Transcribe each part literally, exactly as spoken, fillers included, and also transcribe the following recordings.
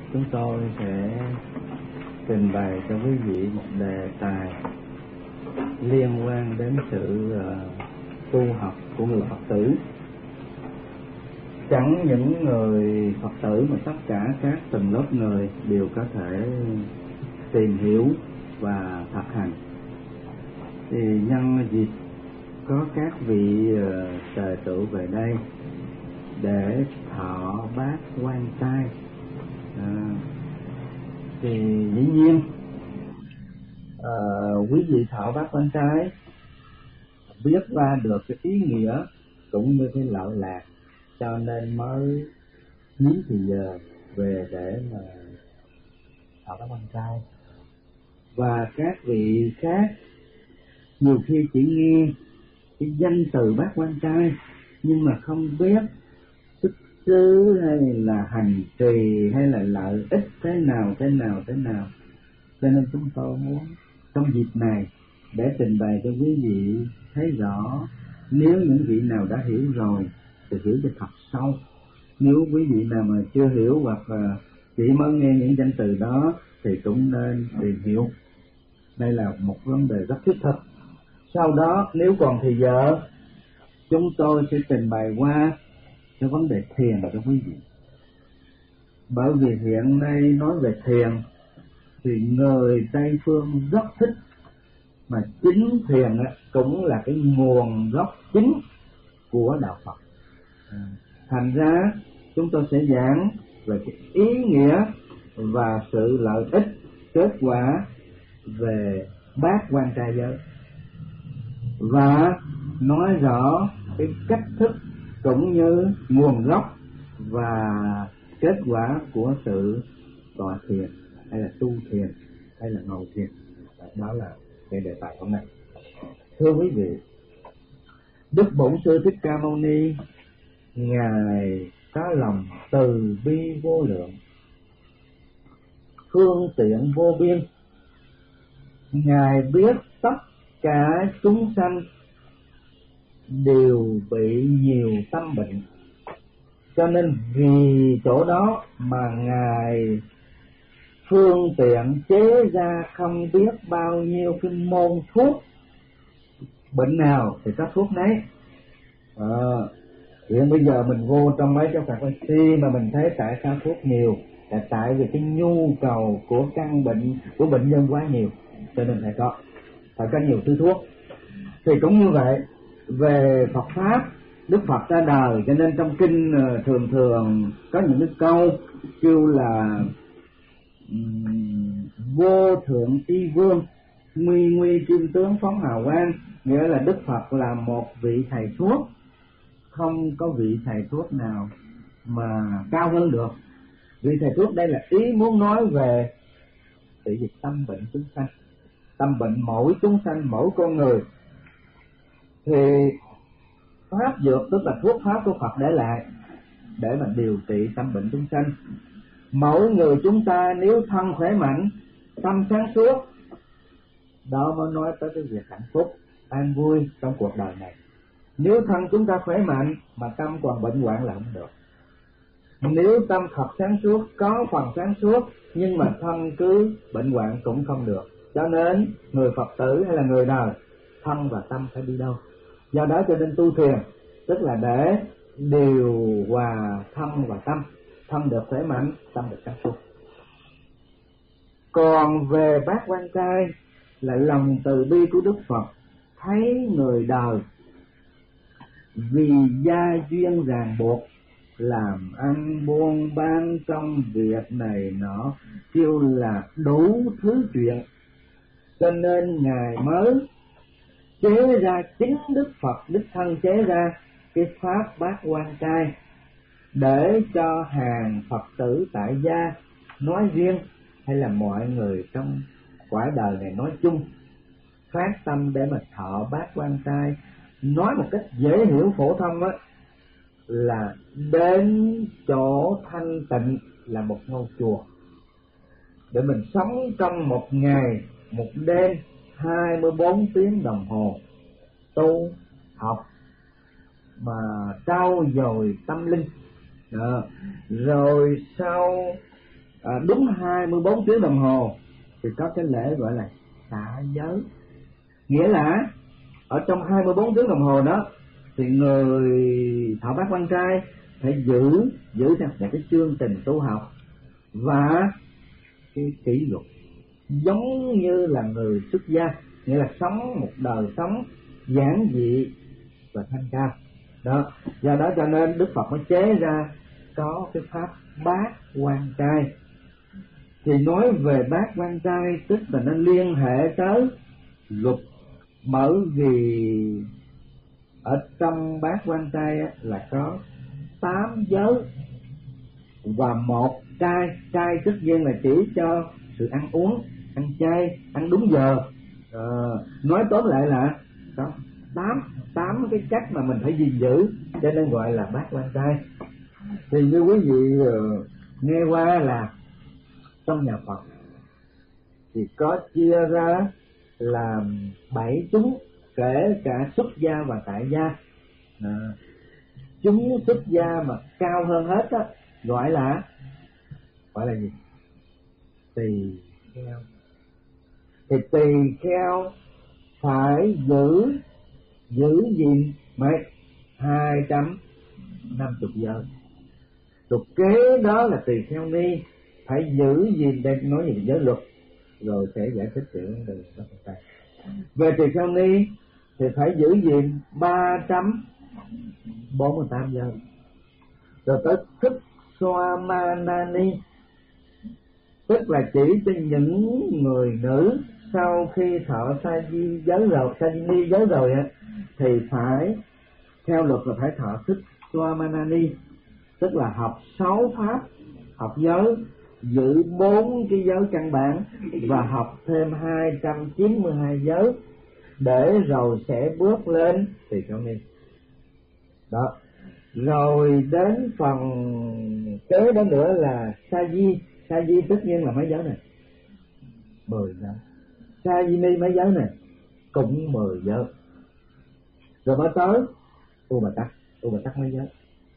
chúng tôi sẽ trình bày cho quý vị một đề tài liên quan đến sự uh, tu học của người Phật tử. Chẳng những người Phật tử mà tất cả các tầng lớp người đều có thể tìm hiểu và thực hành. Thì nhân dịp có các vị uh, tề tựu về đây để thọ bát quan trai, à, thì dĩ nhiên à, quý vị thọ bát quan trai biết ra được cái ý nghĩa cũng như cái lợi lạc, cho nên mới nhín thì giờ về để mà thọ bát quan trai. Và các vị khác nhiều khi chỉ nghe cái danh từ bát quan trai nhưng mà không biết xuất xứ hay là hành trì hay là lợi ích thế nào thế nào thế nào. Cho nên chúng tôi muốn trong dịp này để trình bày cho quý vị thấy rõ. Nếu những vị nào đã hiểu rồi thì hiểu cho thật sâu. Nếu quý vị nào mà chưa hiểu hoặc là chỉ mới nghe những danh từ đó thì cũng nên tìm hiểu. Đây là một vấn đề rất thiết thực. Sau đó nếu còn thì giờ chúng tôi sẽ trình bày qua cái vấn đề thiền cho quý vị. Bởi vì hiện nay nói về thiền thì người Tây Phương rất thích, mà chính thiền cũng là cái nguồn gốc chính của đạo Phật. Thành ra chúng tôi sẽ giảng về cái ý nghĩa và sự lợi ích kết quả về bát quan trai giới, và nói rõ cái cách thức cũng như nguồn gốc và kết quả của sự tọa thiền hay là tu thiền hay là ngồi thiền. Đó là cái đề tài hôm nay. Thưa quý vị, Đức Bổn Sư Thích Ca Mâu Ni ngài có lòng từ bi vô lượng, phương tiện vô biên. Ngài biết tất cả chúng sanh đều bị nhiều tâm bệnh, cho nên vì chỗ đó mà ngài phương tiện chế ra không biết bao nhiêu cái môn thuốc. Bệnh nào thì có thuốc nấy. À, hiện bây giờ mình vô trong mấy cái pharmacy mà mình thấy tại sao thuốc nhiều, là tại vì cái nhu cầu của căn bệnh của bệnh nhân quá nhiều, cho nên phải có phải có nhiều thứ thuốc. Thì cũng như vậy, về Phật pháp, Đức Phật ra đời, cho nên trong kinh thường thường có những cái câu kêu là um, vô thượng y vương, nguy nguy kim tướng phóng hào quang, nghĩa là Đức Phật là một vị thầy thuốc, không có vị thầy thuốc nào mà cao hơn được. Vị thầy thuốc đây là ý muốn nói về sự diệt tâm bệnh chúng sanh, tâm bệnh mỗi chúng sanh, mỗi con người. Thì pháp dược tức là thuốc pháp của Phật để lại để mà điều trị tâm bệnh chúng sanh. Mỗi người chúng ta nếu thân khỏe mạnh, tâm sáng suốt, đó mới nói tới cái việc hạnh phúc, an vui trong cuộc đời này. Nếu thân chúng ta khỏe mạnh mà tâm còn bệnh hoạn là không được. Nếu tâm thật sáng suốt, có phần sáng suốt, nhưng mà thân cứ bệnh hoạn cũng không được. Cho nên người Phật tử hay là người đời, thân và tâm phải đi đâu. Do đó cho nên tu thiền tức là để điều hòa thân và tâm, thân được khỏe mạnh, tâm được sáng suốt. Còn về bát quan trai là lòng từ bi của Đức Phật, thấy người đời vì gia duyên ràng buộc, làm ăn buôn bán trong việc này nọ, kêu là đủ thứ chuyện, cho nên ngài mới chế ra, chính Đức Phật đích thân chế ra cái pháp bát quan trai để cho hàng Phật tử tại gia nói riêng hay là mọi người trong cõi đời này nói chung phát tâm để mà thọ bát quan trai. Nói một cách dễ hiểu phổ thông á, là đến chỗ thanh tịnh là một ngôi chùa để mình sống trong một ngày một đêm hai mươi bốn tiếng đồng hồ tu học mà trau dồi tâm linh. Đó. Rồi sau à, đúng hai mươi bốn tiếng đồng hồ thì có cái lễ gọi là xả giới. Nghĩa là ở trong hai mươi bốn tiếng đồng hồ đó thì người thọ bát quan trai phải giữ giữ theo cái chương trình tu học và cái kỷ luật, giống như là người xuất gia, nghĩa là sống một đời sống giản dị và thanh cao đó. Do đó cho nên Đức Phật mới chế ra có cái pháp bát quan trai. Thì nói về bát quan trai tức là nó liên hệ tới luật, bởi vì ở trong bát quan trai là có tám giới và một trai. Trai tất nhiên là chỉ cho sự ăn uống, ăn chay, ăn đúng giờ. À, nói tóm lại là có tám tám cái cách mà mình phải gìn giữ, cho nên gọi là bát quan trai. Thì như quý vị uh, nghe qua là trong nhà Phật thì có chia ra là bảy chúng, kể cả xuất gia và tại gia. À, chúng xuất gia mà cao hơn hết á gọi là gọi là gì? Tỳ kheo. Thì tỳ kheo phải giữ giữ gìn mấy hai trăm năm mươi giới. Luật kế đó là tỳ kheo ni phải giữ gìn, đây nói về giới luật rồi sẽ giải thích về vấn đề đó. Về tỳ kheo ni thì phải giữ gìn ba trăm bốn mươi tám giới. Rồi tới thức xoa manani, tức là chỉ cho những người nữ sau khi thọ sa di giới rồi, sa di ni giới rồi á, thì phải theo luật là phải thọ thức xoa manani, tức là học sáu pháp, học giới, giữ bốn cái giới căn bản và học thêm hai trăm chín mươi hai giới để rồi sẽ bước lên tỳ kheo ni. Đó. Rồi đến phần kế đó nữa là sa di. Sa di tất nhiên là mấy giới này? Mười giới. Sa di ni mấy giới này? Cũng mười giới. Rồi mới tới U Bà Tắc. U Bà Tắc mấy giới?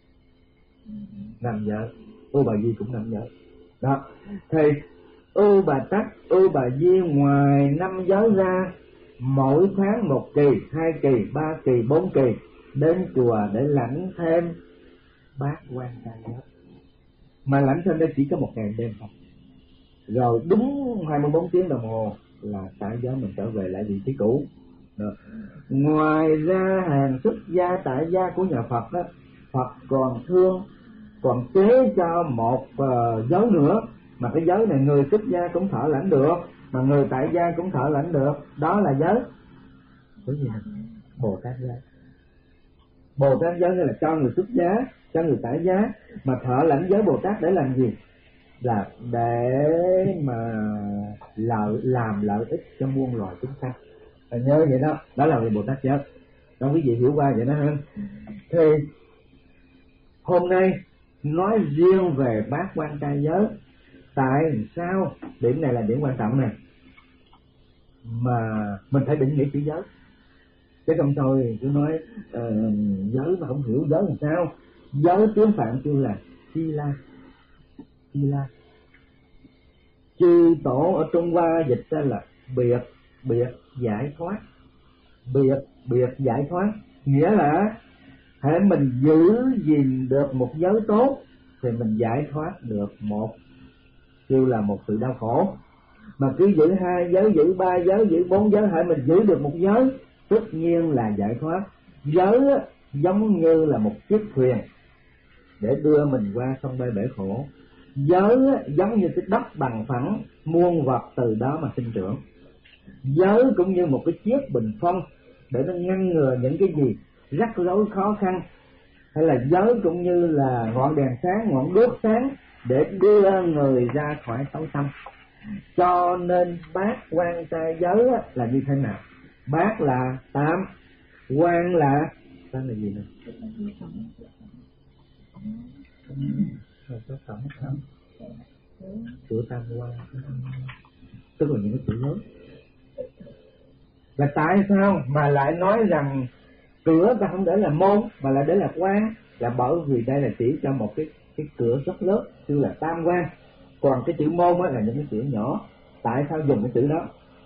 Năm giới. U Bà Di cũng năm giới. Đó. Thì U Bà Tắc, U Bà Di ngoài năm giới ra, mỗi tháng một kỳ, hai kỳ, ba kỳ, bốn kỳ đến chùa để lãnh thêm bát quan trai giới. Mà lãnh thêm đây chỉ có một ngày đêm thôi. Rồi đúng hai mươi bốn tiếng đồng hồ là tại giới mình trở về lại vị trí cũ. Được. Ngoài ra hàng xuất gia tại gia của nhà Phật đó, Phật còn thương, còn chế cho một uh, giới nữa, mà cái giới này người xuất gia cũng thọ lãnh được, mà người tại gia cũng thọ lãnh được. Đó là giới cái gì? Bồ Tát giới. Bồ Tát giới là cho người xuất gia, cho người tại gia, mà thọ lãnh giới Bồ Tát để làm gì? Là để mà lợi, làm lợi ích cho muôn loài chúng sanh. À, nhớ vậy đó, đó là Bồ Tát giới. Đó quý vị hiểu qua vậy đó ha. Thì hôm nay nói riêng về bát quan trai giới. Tại sao? Điểm này là điểm quan trọng này, mà mình phải định nghĩa chữ giới. Chứ không thôi cứ nói uh, giới mà không hiểu giới làm sao. Giới tiếng Phạn kêu là Sila. Sila. Chư tổ ở Trung Hoa dịch ra là biệt biệt giải thoát. Biệt biệt giải thoát nghĩa là hễ mình giữ gìn được một giới tốt thì mình giải thoát được một, kêu là một sự đau khổ. Mà cứ giữ hai giới, giữ ba giới, giữ bốn giới, hễ mình giữ được một giới tất nhiên là giải thoát. Giới giống như là một chiếc thuyền để đưa mình qua sông bay bể khổ. Giới giống như cái đất bằng phẳng, muôn vật từ đó mà sinh trưởng. Giới cũng như một cái chiếc bình phong để nó ngăn ngừa những cái gì rắc rối khó khăn. Hay là giới cũng như là ngọn đèn sáng, ngọn đuốc sáng để đưa người ra khỏi tối tăm. Cho nên bát quan trai giới là như thế nào? Bát là tám, quan là tên là gì nữa? Có tổng không? Cửa tam quan, tức là những cái chữ lớn. Là tại sao mà lại nói rằng cửa ta không để là môn mà lại để là quan? Là bởi vì đây là chỉ cho một cái cái cửa rất lớn, tức là tam quan. Còn cái chữ môn á là những cái chữ nhỏ. Tại sao dùng cái chữ đó?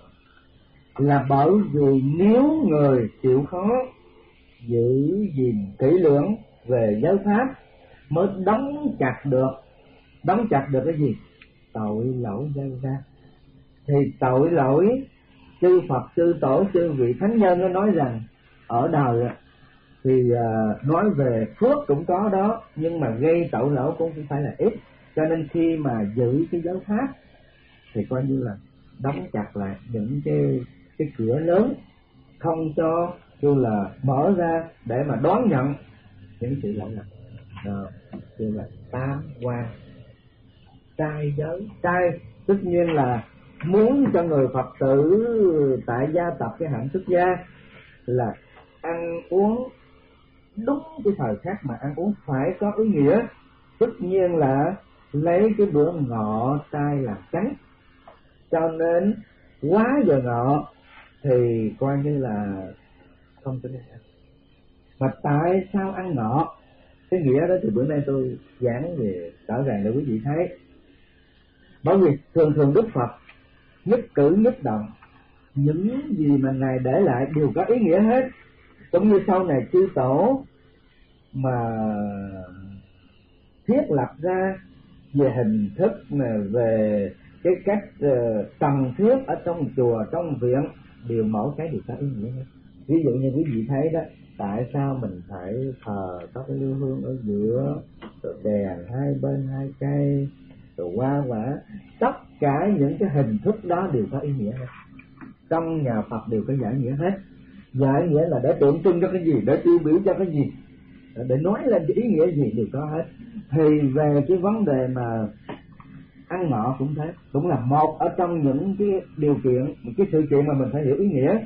Là bởi vì nếu người chịu khó giữ gìn kỹ lưỡng về giới pháp mới đóng chặt được. Đóng chặt được cái gì? Tội lỗi gây ra. Thì tội lỗi, chư Phật, chư Tổ, chư vị thánh nhân nó nói rằng ở đời thì uh, nói về phước cũng có đó, nhưng mà gây tội lỗi cũng không phải là ít. Cho nên khi mà giữ cái giới pháp thì coi như là đóng chặt lại những cái cái cửa lớn, không cho kêu là mở ra để mà đón nhận những sự lỗi lầm. Đó, kêu là tam quan trai giới. Trai tất nhiên là muốn cho người Phật tử tại gia tập cái hạnh xuất gia là ăn uống đúng cái thời khắc mà ăn uống phải có ý nghĩa. Tất nhiên là lấy cái bữa ngọ trai làm tránh, cho nên quá giờ ngọ thì coi như là không có nên ăn. Mà tại sao ăn ngọ? Cái nghĩa đó thì bữa nay tôi giảng về rõ ràng để quý vị thấy. Bởi vì thường thường Đức Phật nhất cử nhất động, những gì mà Ngài để lại đều có ý nghĩa hết. Cũng như sau này chư Tổ mà thiết lập ra về hình thức, về cái cách uh, cần thiết ở trong chùa, trong viện, đều mỗi cái đều có ý nghĩa hết. Ví dụ như quý vị thấy đó, tại sao mình phải thờ có cái lưu hương ở giữa, rồi đèn hai bên hai cây, rồi hoa quả, tất cả những cái hình thức đó đều có ý nghĩa hết. Trong nhà Phật đều có giải nghĩa hết. Giải nghĩa là để tượng trưng cho cái gì, để tiêu biểu cho cái gì, để nói lên cái ý nghĩa gì đều có hết. Thì về cái vấn đề mà ăn ngọ cũng thế, cũng là một ở trong những cái điều kiện, cái sự kiện mà mình phải hiểu ý nghĩa.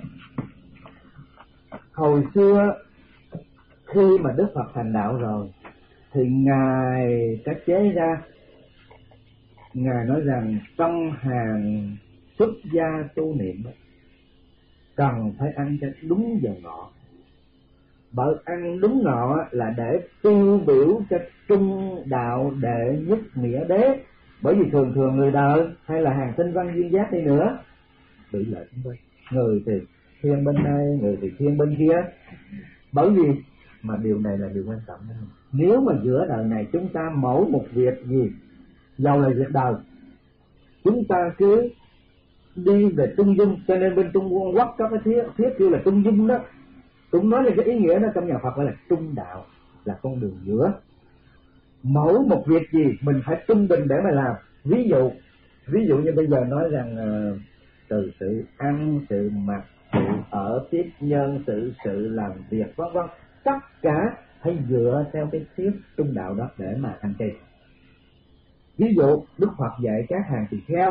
Hồi xưa khi mà Đức Phật thành đạo rồi thì Ngài đã chế ra, Ngài nói rằng trong hàng xuất gia tu niệm cần phải ăn cho đúng giờ ngọ. Bởi ăn đúng ngọ là để tiêu biểu cho trung đạo đệ nhất nghĩa đế. Bởi vì thường thường người đời hay là hàng tinh văn duyên giác đi nữa bị lệch bên, người thì thiên bên đây, người thì thiên bên kia. Bởi vì mà điều này là điều quan trọng đó. Nếu mà giữa đời này chúng ta mỗi một việc gì, dầu là việc đời, chúng ta cứ đi về trung dung, cho nên bên Trung Quốc có cái thiết thiết kêu là trung dung đó, cũng nói là cái ý nghĩa đó trong nhà Phật gọi là trung đạo, là con đường giữa. Mỗi một việc gì mình phải trung bình để mà làm. Ví dụ ví dụ như bây giờ nói rằng uh, từ sự ăn, sự mặc, sự ở, tiếp nhân, sự sự làm việc, vân vân, tất cả phải dựa theo cái thiết trung đạo đó để mà hành trì. Ví dụ Đức Phật dạy các hàng tỳ kheo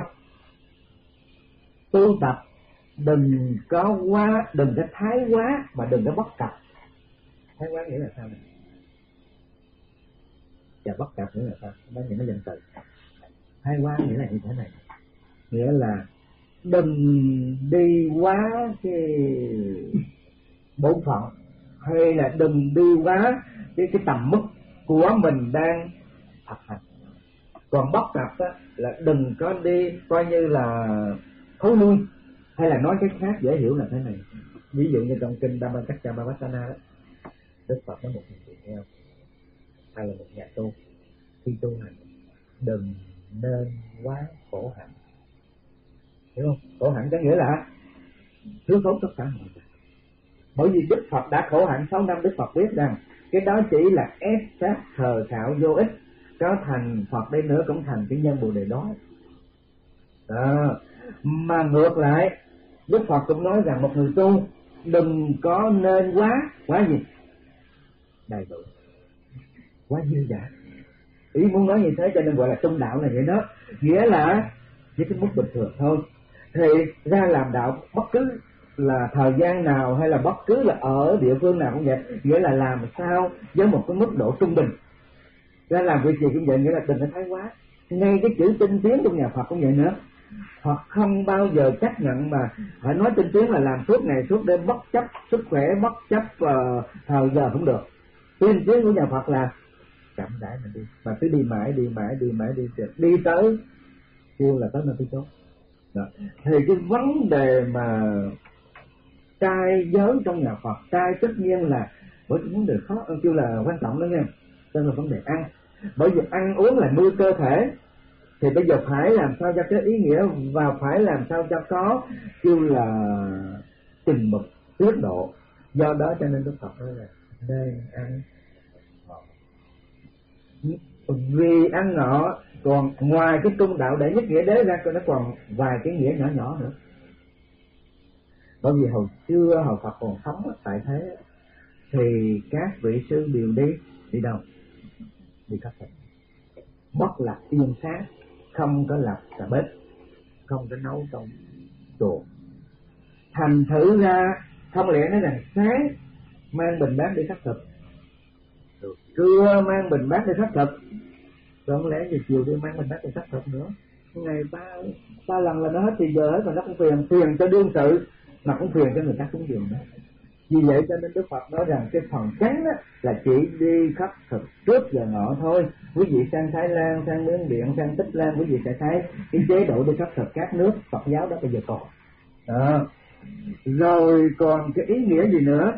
tu tập đừng có quá, đừng có thái quá, mà đừng có bất cập. Thái quá nghĩa là sao này? Và bất cập nghĩa là sao? Đó những cái danh từ. Thái quá nghĩa là như thế này, nghĩa là đừng đi quá cái bổn phận, hay là đừng đi quá cái cái tầm mức của mình đang thực hành. Còn bất cập á, là đừng có đi coi như là thối lui, hay là nói cái khác dễ hiểu là thế này. Ví dụ như trong kinh Dhammacakkappavattana đó, Đức Phật nói một người tỳ kheo hay là một nhà tu khi tu hành đừng nên quá khổ hạnh. Hiểu không? Khổ hạnh có nghĩa là thiếu thốn tất cả mọi người. Bởi vì Đức Phật đã khổ hạnh sáu năm, Đức Phật biết rằng cái đó chỉ là ép sát thờ thạo vô ích. Có thành Phật đây nữa cũng thành cái nhân bồ đề đó. Đó. Mà ngược lại Đức Phật cũng nói rằng một người tu đừng có nên quá quá gì đầy đủ, quá dư dả. Ý muốn nói như thế cho nên gọi là trung đạo là vậy đó. Nghĩa là với cái mức bình thường thôi. Thì ra làm đạo bất cứ là thời gian nào hay là bất cứ là ở địa phương nào cũng vậy, nghĩa là làm sao với một cái mức độ trung bình. Ra làm việc gì cũng vậy, nghĩa là đừng có thái quá. Ngay cái chữ tinh tiến trong nhà Phật cũng vậy nữa. Phật không bao giờ chấp nhận mà phải nói tinh tiến là làm suốt ngày suốt đêm, bất chấp sức khỏe, bất chấp uh, thời giờ không được. Tinh tiến của nhà Phật là chậm rãi mà đi, mà cứ đi mãi đi mãi đi mãi đi đi, đi tới kêu là tới nơi tới chốn. Đó. Thì cái vấn đề mà trai giới trong nhà Phật, trai tất nhiên là bởi cái vấn đề khó, kêu là quan trọng đó nha, đó là vấn đề ăn. Bởi vì ăn uống là nuôi cơ thể, thì bây giờ phải làm sao cho cái ý nghĩa và phải làm sao cho có kêu là chừng mực tiết độ. Do đó cho nên Đức Phật nói là nên ăn ngọ. Vì ăn ngọ, còn ngoài cái trung đạo đệ nhất nghĩa đế ra, nó còn vài cái nghĩa nhỏ nhỏ nữa. Bởi vì hồi xưa hồi Phật còn sống tại thế thì các vị sư đều đi đi đâu? Đi khất thực, bất lập yên sáng, không có lập cả bếp, không có nấu trong chùa. Thành thử ra không lẽ nói rằng sáng mang bình bát đi khất thực, rồi trưa mang bình bát đi khất thực, rồi không lẽ giờ chiều đi mang bình bát đi khất thực nữa? Ngày ba ba lần là nó hết thì giờ hết, mà nó cũng phiền phiền cho đương sự, mà cũng phiền cho người ta cúng dường đó. Vì vậy cho nên Đức Phật nói rằng cái phần tránh á, là chỉ đi khất thực trước giờ ngọ thôi. Quý vị sang Thái Lan, sang Miến Điện, sang Tích Lan, quý vị sẽ thấy cái chế độ đi khất thực các nước Phật giáo đó bây giờ còn. Đó. Rồi còn cái ý nghĩa gì nữa?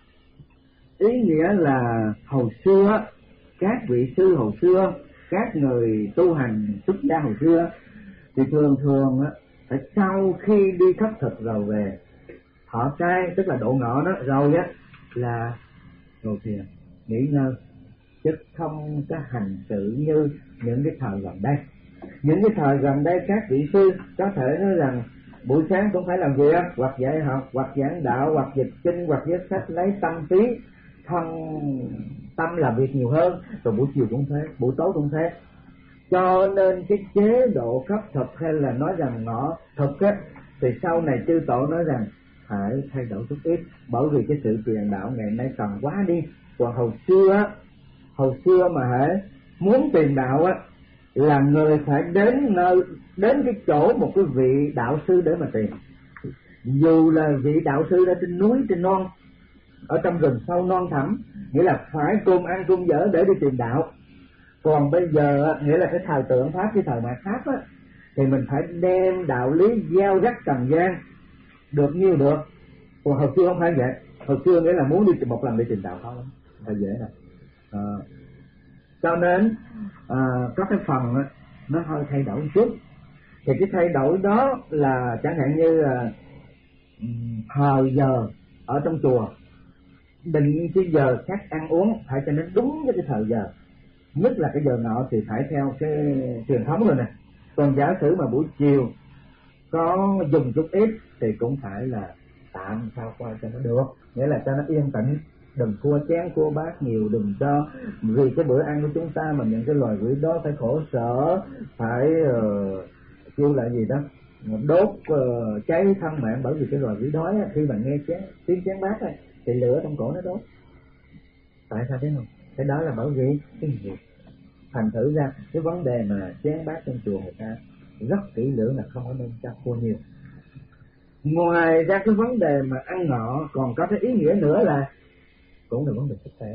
Ý nghĩa là hồi xưa các vị sư hồi xưa, các người tu hành xuất gia hồi xưa thì thường thường á, phải sau khi đi khất thực rồi về thọ trai, tức là độ ngọ đó rồi á, là ngồi thiền nghỉ ngơi, chứ không có hành sự như những cái thời gần đây. Những cái thời gần đây các vị sư có thể nói rằng buổi sáng cũng phải làm việc, hoặc dạy học, hoặc giảng đạo, hoặc dịch kinh, hoặc viết sách, lấy tâm trí thân tâm làm việc nhiều hơn, rồi buổi chiều cũng thế, buổi tối cũng thế. Cho nên cái chế độ khất thực hay là nói rằng ngọ thực á, thì sau này chư tổ nói rằng phải thay đổi chút ít, bởi vì cái sự truyền đạo ngày nay cần quá đi. Còn hồi xưa á, hồi xưa mà hễ muốn truyền đạo á, là người phải đến nơi, đến cái chỗ một cái vị đạo sư để mà tìm. Dù là vị đạo sư ở trên núi, trên non, ở trong rừng sâu non thẳm, nghĩa là phải cơm ăn cơm dở để đi tìm đạo. Còn bây giờ nghĩa là cái thời tượng pháp, cái thời mạt Pháp á, thì mình phải đem đạo lý gieo rắc trần gian được nhiêu được. Còn hồi xưa không phải vậy. Hồi xưa nghĩa là muốn đi một lần đi tìm đạo khó lắm, thật dễ nè. À, cho nên à, có cái phần á, nó hơi thay đổi một chút. Thì cái thay đổi đó là chẳng hạn như là thời giờ ở trong chùa định cái giờ khác ăn uống phải cho nó đúng với cái thời giờ, nhất là cái giờ ngọ thì phải theo cái truyền thống rồi nè. Còn giả sử mà buổi chiều có dùng chút ít thì cũng phải là tạm sao qua cho nó được, nghĩa là cho nó yên tĩnh, đừng cua chén cua bát nhiều, đừng cho vì cái bữa ăn của chúng ta mà những cái loài quỷ đó phải khổ sở, phải uh, kêu là gì đó đốt uh, cháy thân mạng. Bởi vì cái loài quỷ đói khi mà nghe chén tiếng chén bát ấy, thì lửa trong cổ nó đốt. Tại sao thế không? Cái đó là bởi vì cái gì? Thành thử ra cái vấn đề mà chén bát trong chùa người ta rất kỹ lưỡng, là không có nên cho cua nhiều. Ngoài ra cái vấn đề mà ăn ngọ còn có cái ý nghĩa nữa là cũng là vấn đề sức khỏe.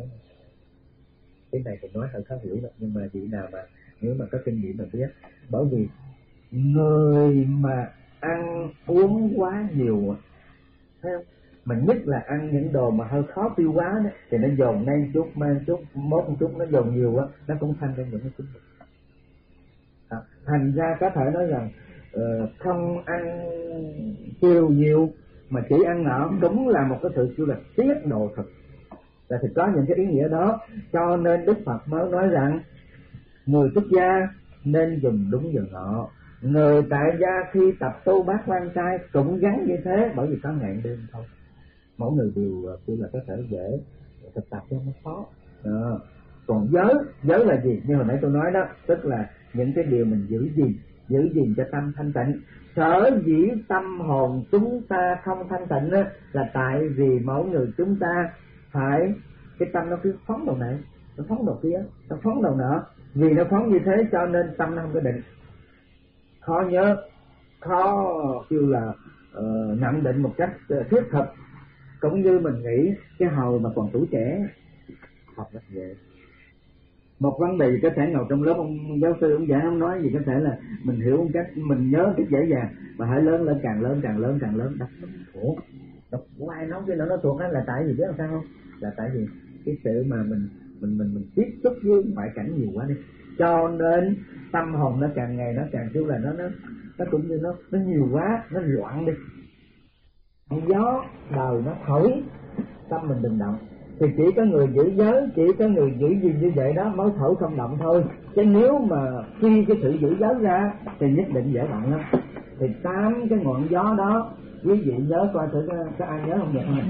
Cái này thì nói hơi khó hiểu đó, nhưng mà vị nào mà nếu mà có kinh nghiệm mà biết. Bởi vì người mà ăn uống quá nhiều, thấy không? Mà nhất là ăn những đồ mà hơi khó tiêu hóa đó, thì nó dồn men chút, men chút, mốt một chút, nó dồn nhiều quá, nó cũng thành ra những cái chứng bệnh. À, thành ra có thể nói rằng uh, không ăn chiều nhiều mà chỉ ăn ngọ đúng là một cái sự kêu là tiết độ thực, là thì có những cái ý nghĩa đó. Cho nên Đức Phật mới nói rằng người xuất gia nên dùng đúng giờ ngọ, người tại gia khi tập tu bát quan trai cũng gắn như thế, bởi vì có ngày đêm thôi, mỗi người đều kêu là có thể dễ thực tập cho nó khó. Đó. Còn giới, giới là gì? Như hồi nãy tôi nói đó, tức là những cái điều mình giữ gìn, giữ gìn cho tâm thanh tịnh. Sở dĩ tâm hồn chúng ta không thanh tịnh đó, là tại vì mỗi người chúng ta phải cái tâm nó cứ phóng đầu này, nó phóng đầu kia, nó phóng đầu nọ. Vì nó phóng như thế cho nên tâm nó không có định, khó nhớ, khó kêu là uh, nhận định một cách uh, thiết thực. Cũng như mình nghĩ cái hồi mà còn tuổi trẻ học rất dễ, Một vấn đề có thể ngồi trong lớp ông giáo sư ông giảng ông nói gì có thể là mình hiểu một cách mình nhớ rất dễ dàng, mà hãy lớn lên càng lớn càng lớn càng lớn đọc thuộc đọc của ai nói cái nó nó thuộc đó là tại vì biết làm sao không, là tại vì cái sự mà mình mình mình mình tiếp xúc với ngoại cảnh nhiều quá đi, cho nên tâm hồn nó càng ngày nó càng kêu là nó nó nó cũng như nó nó nhiều quá nó loạn đi. Gió đời nó thổi tâm mình đừng động, thì chỉ có người giữ giới, chỉ có người giữ gìn như vậy đó mới thổi không động thôi. Chứ nếu mà khi cái sự giữ giới ra thì nhất định dễ động lắm. Thì tám cái ngọn gió đó quý vị nhớ coi thử có, có ai nhớ không vậy không?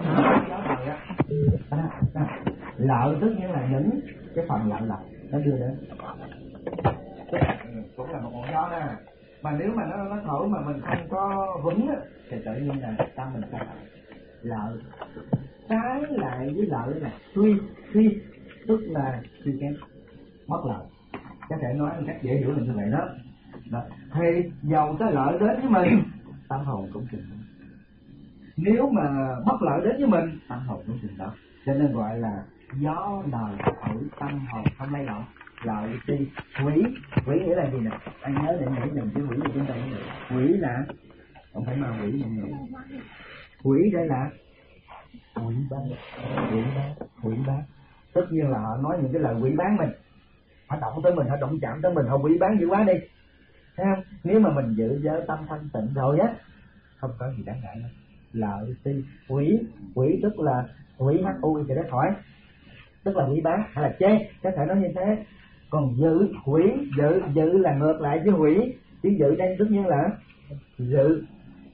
Lợi tức nghĩa là những cái phần lợi lộc nó đưa đến cũng là một ngọn gió đó. Mà nếu mà nó nó thổi mà mình không có vững á thì tự nhiên là tâm mình không lợi. Trái lại với lợi là suy suy tức là suy kém mất lợi, có thể nói một cách dễ hiểu là như vậy đó. Đó. Thì dầu có lợi đến với mình tâm hồn cũng chừng đó, nếu mà bất lợi đến với mình tâm hồn cũng chừng đó, cho nên gọi là gió đời thổi tâm hồn không lay động. Lợi si quỷ, quỷ nghĩa là gì nè? Anh nhớ để nghĩ rằng cái quỷ của chúng ta như vậy. Quỷ là không phải ma quỷ mọi người. Quỷ đây là quỷ bán, quỷ bán, quỷ bán. Tất nhiên là họ nói những cái lời quỷ bán mình, họ động tới mình, họ động chạm tới mình, họ quỷ bán dữ quá đi, thấy không? Nếu mà mình giữ giới tâm thanh tịnh rồi á, không có gì đáng ngại đâu. Lợi si quỷ, quỷ tức là quỷ hát u thì đất hỏi, tức là quỷ bán hay là chê, có thể nói như thế. Còn dự quỷ, dự dự là ngược lại với quỷ, chứ dự đây tất nhiên là dự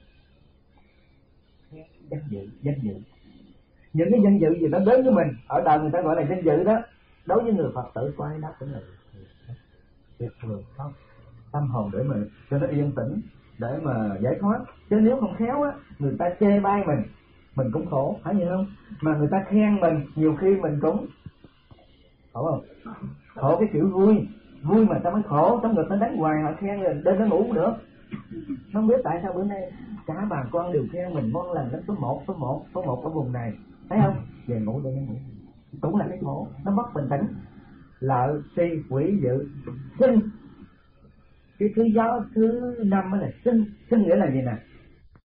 danh dự, danh dự. Những cái danh dự gì nó đến với mình ở đời người ta gọi là danh dự đó, đối với người Phật tử coi đó cũng là tuyệt vời không? Tâm hồn để mình cho nó yên tĩnh để mà giải thoát. Chứ nếu không khéo á, người ta chê bai mình mình cũng khổ, phải vậy không? Mà người ta khen mình nhiều khi mình cũng khổ không? Khổ cái kiểu vui, vui mà ta mới khổ, trong người ta đánh hoài họ khen rồi đến nó ngủ nữa. Không biết tại sao bữa nay cả bà con đều khen mình ngon lành đến số một, số một, số một ở vùng này, thấy không? Về ngủ đây ngủ, cũng là cái khổ, nó mất bình tĩnh. Lợi si quỷ dự sinh, cái thứ gió thứ năm là sinh, sinh nghĩa là gì nè?